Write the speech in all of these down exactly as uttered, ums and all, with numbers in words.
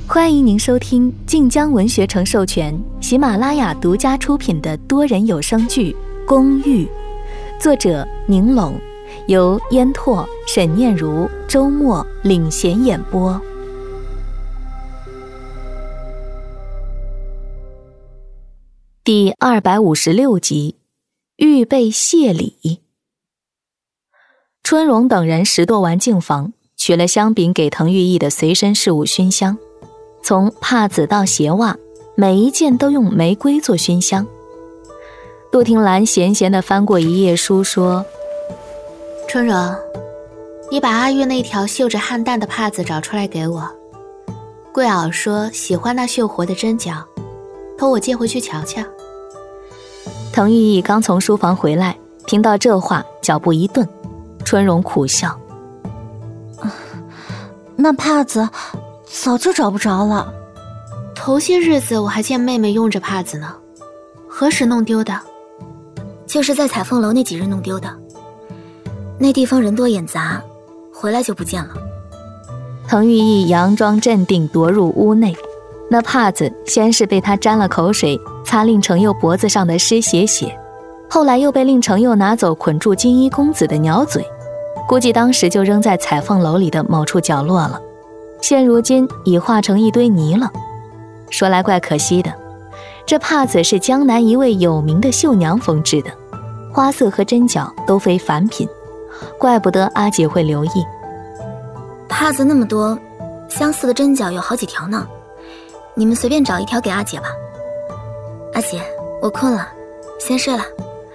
欢迎您收听晋江文学城授权、喜马拉雅独家出品的多人有声剧《公寓》，作者宁拢，由烟拓、沈念如、周末领衔演播。第二百五十六集，预备谢礼。春荣等人拾掇完净房，取了香饼给滕玉义的随身事物熏香。从帕子到鞋袜，每一件都用玫瑰做熏香。杜婷兰闲闲地翻过一页书，说： 春荣，你把阿玉那条绣着汉蛋的帕子找出来给我。桂袄说喜欢那绣活的针脚，托我借回去瞧瞧。 滕玉义刚从书房回来，听到这话，脚步一顿。春荣苦笑： 那帕子早就找不着了。 头些日子我还见妹妹用着帕子呢，何时弄丢的？ 就是在彩凤楼那几日弄丢的。那地方人多眼杂，回来就不见了。 滕玉义佯装镇定，踱入屋内。那帕子先是被他沾了口水擦令程佑脖子上的湿血血，后来又被令程佑拿走捆住金衣公子的鸟嘴，估计当时就扔在彩凤楼里的某处角落了，现如今已化成一堆泥了。说来怪可惜的，这帕子是江南一位有名的绣娘缝制的，花色和针脚都非凡品，怪不得阿姐会留意。 帕子那么多，相似的针脚有好几条呢，你们随便找一条给阿姐吧。阿姐，我困了，先睡了。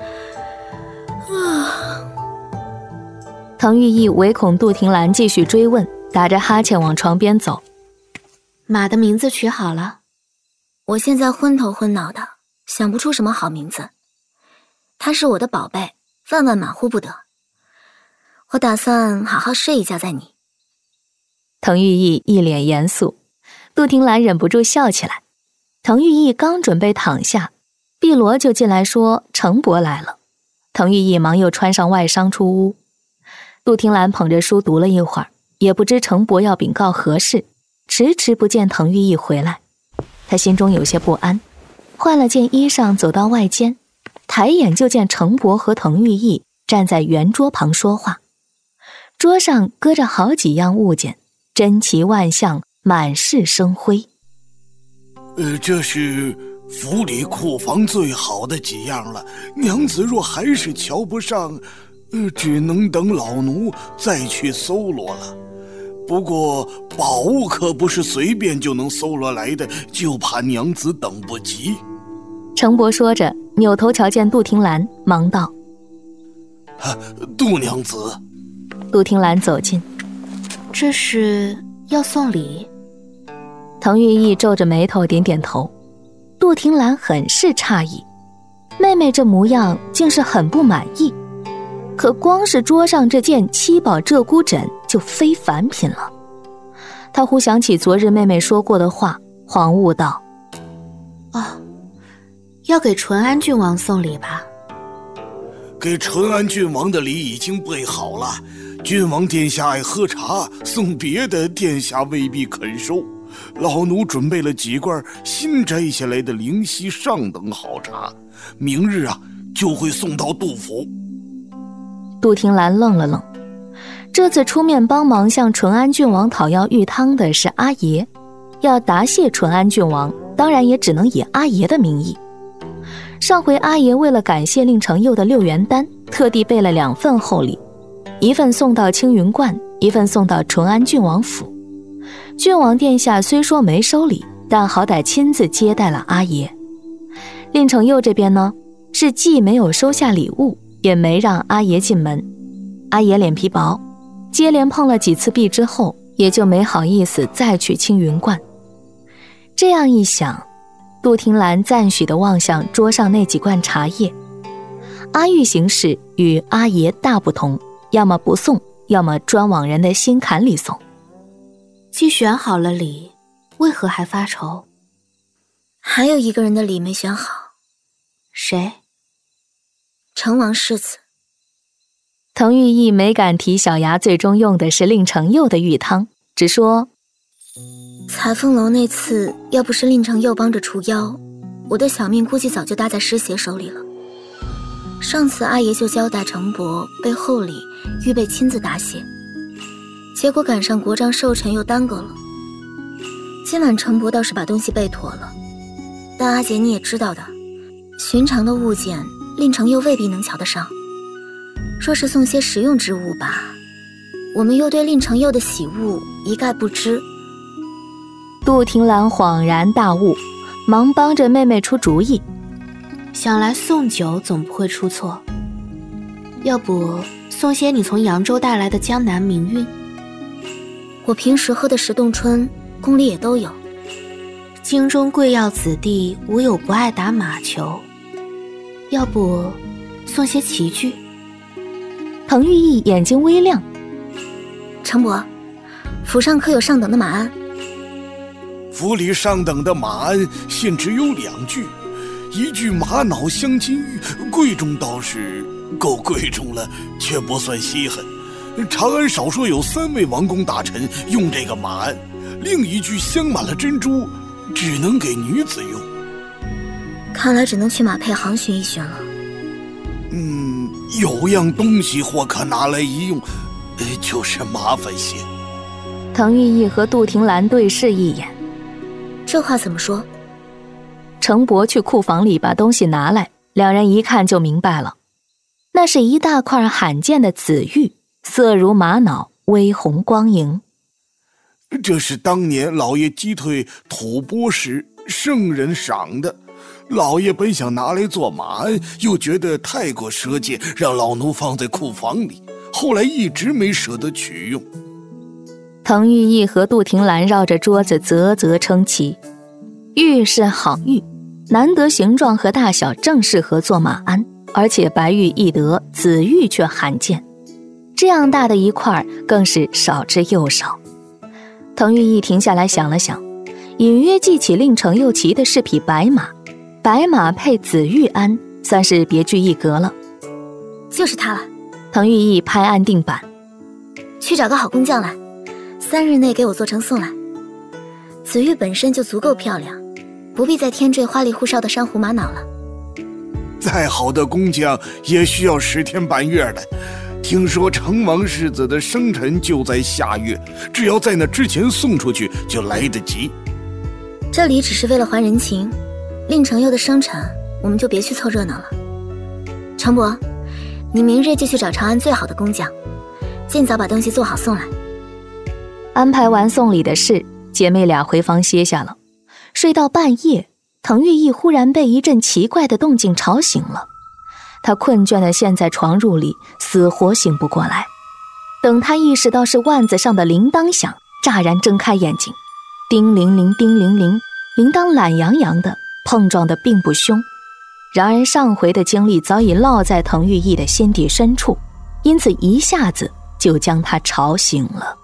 啊！滕玉义唯恐杜婷兰继续追问，打着哈欠往床边走。 马的名字取好了？ 我现在昏头昏脑的，想不出什么好名字。它是我的宝贝，万万马虎不得。我打算好好睡一觉再拟。 滕玉义一脸严肃，杜婷兰忍不住笑起来。滕玉义刚准备躺下，碧罗就进来说程伯来了。滕玉义忙又穿上外裳出屋。杜婷兰捧着书读了一会儿，也不知程伯要禀告何事，迟迟不见滕玉义回来，他心中有些不安，换了件衣裳走到外间，抬眼就见程伯和滕玉义站在圆桌旁说话，桌上搁着好几样物件，珍奇万象，满是生辉。 呃，这是府里库房最好的几样了，娘子若还是瞧不上，呃，只能等老奴再去搜罗了。不过宝物可不是随便就能搜罗来的，就怕娘子等不及。 程伯说着，扭头瞧见杜婷兰，忙道： 啊，杜娘子。 杜婷兰走近： 这是要送礼？ 滕玉义皱着眉头点点头。杜婷兰很是诧异，妹妹这模样竟是很不满意，可光是桌上这件七宝鹧鸪枕就非凡品了。她忽想起昨日妹妹说过的话，恍悟道： 哦，要给淳安郡王送礼吧？ 给淳安郡王的礼已经备好了，郡王殿下爱喝茶，送别的殿下未必肯收。老奴准备了几罐新摘下来的灵溪上等好茶，明日啊就会送到杜府。 杜婷兰愣了愣，这次出面帮忙向淳安郡王讨要玉汤的是阿爷，要答谢淳安郡王，当然也只能以阿爷的名义。上回阿爷为了感谢令程佑的六元丹，特地备了两份厚礼，一份送到青云观，一份送到淳安郡王府。郡王殿下虽说没收礼，但好歹亲自接待了阿爷。令程佑这边呢，是既没有收下礼物，也没让阿爷进门。阿爷脸皮薄，接连碰了几次壁之后，也就没好意思再去青云观。这样一想，杜婷兰赞许地望向桌上那几罐茶叶。阿玉行事与阿爷大不同，要么不送，要么专往人的心坎里送。 既选好了礼，为何还发愁？ 还有一个人的礼没选好。 谁？ 成王世子。 滕玉义没敢提小牙最终用的是令程佑的玉汤，只说彩凤楼那次，要不是令程又帮着除妖，我的小命估计早就搭在师爷手里了。上次阿爷就交代程伯备厚礼，预备亲自答谢，结果赶上国丈寿辰又耽搁了。今晚程伯倒是把东西备妥了，但阿姐你也知道的，寻常的物件令程又未必能瞧得上，若是送些实用之物吧，我们又对令程佑的喜恶一概不知。 杜婷兰恍然大悟，忙帮着妹妹出主意。 想来送酒总不会出错，要不送些你从扬州带来的江南名韵？ 我平时喝的石洞春，宫里也都有。 京中贵要子弟无有不爱打马球，要不送些棋具？ 滕玉义眼睛微亮。 程伯，府上可有上等的马鞍？ 府里上等的马鞍现只有两具，一具玛瑙镶金玉，贵重倒是够贵重了，却不算稀罕。长安少说有三位王公大臣用这个马鞍，另一具镶满了珍珠，只能给女子用。 看来只能去马配行寻一寻了。 嗯，有样东西或可拿来一用，就是麻烦些。 滕玉义和杜婷兰对视一眼。 这话怎么说？ 程伯去库房里把东西拿来，两人一看就明白了，那是一大块罕见的紫玉，色如玛瑙，微红光莹。 这是当年老爷击退吐蕃时圣人赏的，老爷本想拿来做马鞍，又觉得太过奢侈，让老奴放在库房里，后来一直没舍得取用。 滕玉义和杜婷兰绕着桌子啧啧称奇，玉是好玉，难得形状和大小正适合做马鞍，而且白玉易得，紫玉却罕见，这样大的一块更是少之又少。滕玉义停下来想了想，隐约记起令程又骑的是匹白马，白马配紫玉鞍，算是别具一格了。 就是它了。 滕玉义拍案定板， 去找个好工匠来，三日内给我做成送来。紫玉本身就足够漂亮，不必再添缀花里胡哨的珊瑚玛瑙了。 再好的工匠也需要十天半月的。听说成王世子的生辰就在下月，只要在那之前送出去就来得及。 这里只是为了还人情，令程佑的生辰我们就别去凑热闹了。程伯，你明日就去找长安最好的工匠，尽早把东西做好送来。 安排完送礼的事，姐妹俩回房歇下了。睡到半夜，滕玉义忽然被一阵奇怪的动静吵醒了。他困倦地陷在床褥里，死活醒不过来。等他意识到是腕子上的铃铛响，乍然睁开眼睛，叮铃铃叮铃铃，铃铛懒洋洋的，碰撞得并不凶。然而上回的经历早已烙在滕玉义的心底深处，因此一下子就将他吵醒了。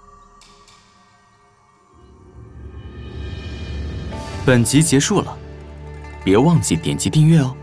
本集结束了，别忘记点击订阅哦。